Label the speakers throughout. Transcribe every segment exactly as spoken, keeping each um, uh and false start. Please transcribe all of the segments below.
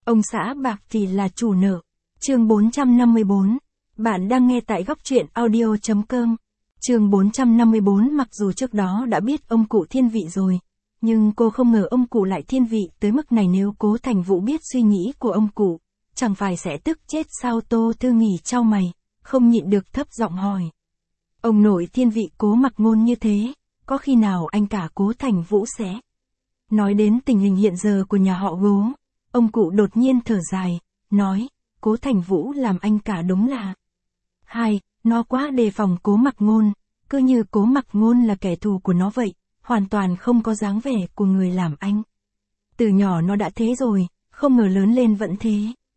Speaker 1: Ông xã bạc thì là chủ nợ. Chương bốn trăm năm mươi bốn. Bạn đang nghe tại góc truyện audio.com. Chương bốn trăm năm mươi bốn. Mặc dù trước đó đã biết ông cụ thiên vị rồi, nhưng cô không ngờ ông cụ lại thiên vị tới mức này. Nếu Cố Thành Vũ biết suy nghĩ của ông cụ, chẳng phải sẽ tức chết sao? Tô Thư Nghì chau mày, không nhịn được thấp giọng hỏi. Ông nội thiên vị Cố Mặc Ngôn như thế, có khi nào anh cả Cố Thành Vũ sẽ... Nói đến tình hình hiện giờ của nhà họ Cố, ông cụ đột nhiên thở dài, nói, Cố Thành Vũ làm anh cả đúng là... Hai, nó quá đề phòng Cố Mặc Ngôn, cứ như Cố Mặc Ngôn là kẻ thù của nó vậy, hoàn toàn không có dáng vẻ của người làm anh. Từ nhỏ nó đã thế rồi, không ngờ lớn lên vẫn thế.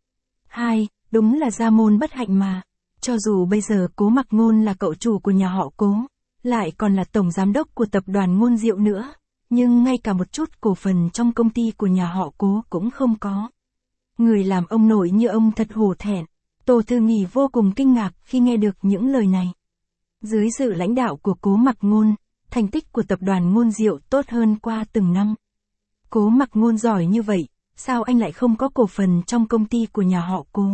Speaker 1: Hai, đúng là gia môn bất hạnh mà. Cho dù bây giờ Cố Mặc Ngôn là cậu chủ của nhà họ Cố, lại còn là tổng giám đốc của tập đoàn Ngôn Diệu nữa, nhưng ngay cả một chút cổ phần trong công ty của nhà họ Cố cũng không có. Người làm ông nội như ông thật hổ thẹn. Tô Thư Nghì vô cùng kinh ngạc khi nghe được những lời này. Dưới sự lãnh đạo của Cố Mặc Ngôn, thành tích của tập đoàn Ngôn Diệu tốt hơn qua từng năm. Cố Mặc Ngôn giỏi như vậy, sao anh lại không có cổ phần trong công ty của nhà họ Cố?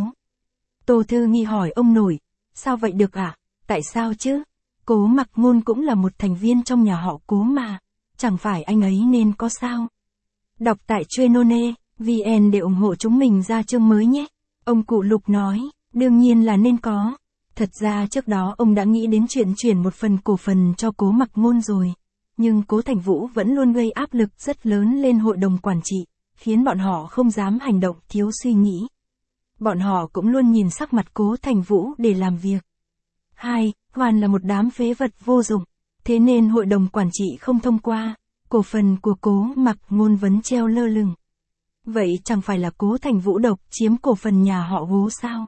Speaker 1: Tô Thư Nghì hỏi ông nội, sao vậy được ạ? À? Tại sao chứ? Cố Mặc Ngôn cũng là một thành viên trong nhà họ Cố mà, chẳng phải anh ấy nên có sao? Đọc tại Chuyên.one, vê en để ủng hộ chúng mình ra chương mới nhé. Ông cụ Lục nói, đương nhiên là nên có. Thật ra trước đó ông đã nghĩ đến chuyện chuyển một phần cổ phần cho Cố Mặc Ngôn rồi. Nhưng Cố Thành Vũ vẫn luôn gây áp lực rất lớn lên hội đồng quản trị, khiến bọn họ không dám hành động thiếu suy nghĩ. Bọn họ cũng luôn nhìn sắc mặt Cố Thành Vũ để làm việc. Hai, hoàn là một đám phế vật vô dụng. Thế nên hội đồng quản trị không thông qua, cổ phần của Cố Mặc Ngôn vẫn treo lơ lửng. Vậy chẳng phải là Cố Thành Vũ độc chiếm cổ phần nhà họ Cố sao?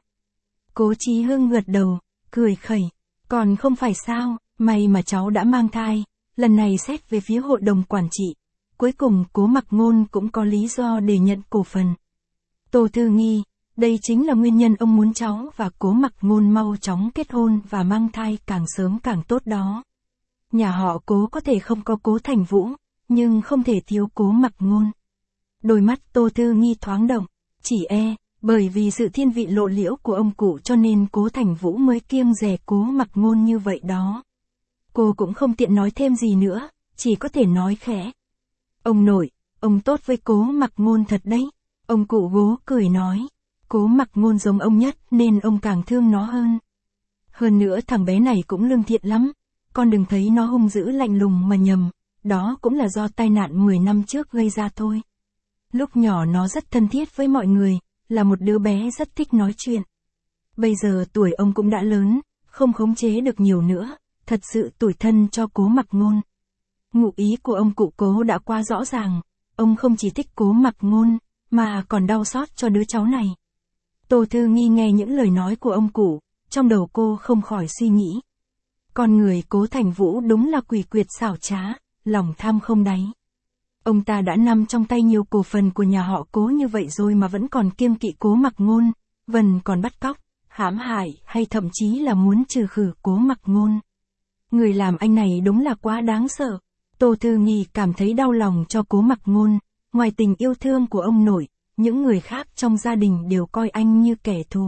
Speaker 1: Cố Chí Hưng gật đầu, cười khẩy. Còn không phải sao, may mà cháu đã mang thai. Lần này xét về phía hội đồng quản trị, cuối cùng Cố Mặc Ngôn cũng có lý do để nhận cổ phần. Tô Thư Nghì, đây chính là nguyên nhân ông muốn cháu và Cố Mặc Ngôn mau chóng kết hôn và mang thai càng sớm càng tốt đó. Nhà họ Cố có thể không có Cố Thành Vũ, nhưng không thể thiếu Cố Mặc Ngôn. Đôi mắt Tô Thư Nghì thoáng động, chỉ e, bởi vì sự thiên vị lộ liễu của ông cụ cho nên Cố Thành Vũ mới kiêng dè Cố Mặc Ngôn như vậy đó. Cô cũng không tiện nói thêm gì nữa, chỉ có thể nói khẽ. Ông nội, ông tốt với Cố Mặc Ngôn thật đấy. Ông cụ Cố cười nói, Cố Mặc Ngôn giống ông nhất nên ông càng thương nó hơn. Hơn nữa thằng bé này cũng lương thiện lắm, con đừng thấy nó hung dữ lạnh lùng mà nhầm, đó cũng là do tai nạn mười năm trước gây ra thôi. Lúc nhỏ nó rất thân thiết với mọi người, là một đứa bé rất thích nói chuyện. Bây giờ tuổi ông cũng đã lớn, không khống chế được nhiều nữa, thật sự tủi thân cho Cố Mặc Ngôn. Ngụ ý của ông cụ Cố đã qua rõ ràng, ông không chỉ thích Cố Mặc Ngôn, mà còn đau xót cho đứa cháu này. Tô Thư Nghì nghe những lời nói của ông cụ, trong đầu cô không khỏi suy nghĩ. Con người Cố Thành Vũ đúng là quỷ quyệt xảo trá, lòng tham không đáy. Ông ta đã nắm trong tay nhiều cổ phần của nhà họ Cố như vậy rồi mà vẫn còn kiêng kỵ Cố Mặc Ngôn, vẫn còn bắt cóc, hãm hại hay thậm chí là muốn trừ khử Cố Mặc Ngôn. Người làm anh này đúng là quá đáng sợ. Tô Thư Nghì cảm thấy đau lòng cho Cố Mặc Ngôn, ngoài tình yêu thương của ông nội, những người khác trong gia đình đều coi anh như kẻ thù.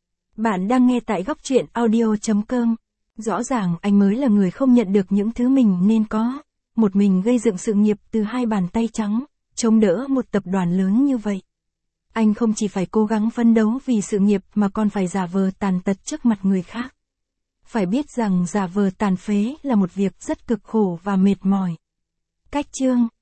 Speaker 1: Bạn đang nghe tại góc truyện audio.com. Rõ ràng anh mới là người không nhận được những thứ mình nên có. Một mình gây dựng sự nghiệp từ hai bàn tay trắng, chống đỡ một tập đoàn lớn như vậy. Anh không chỉ phải cố gắng phấn đấu vì sự nghiệp mà còn phải giả vờ tàn tật trước mặt người khác. Phải biết rằng giả vờ tàn phế là một việc rất cực khổ và mệt mỏi. Cách chương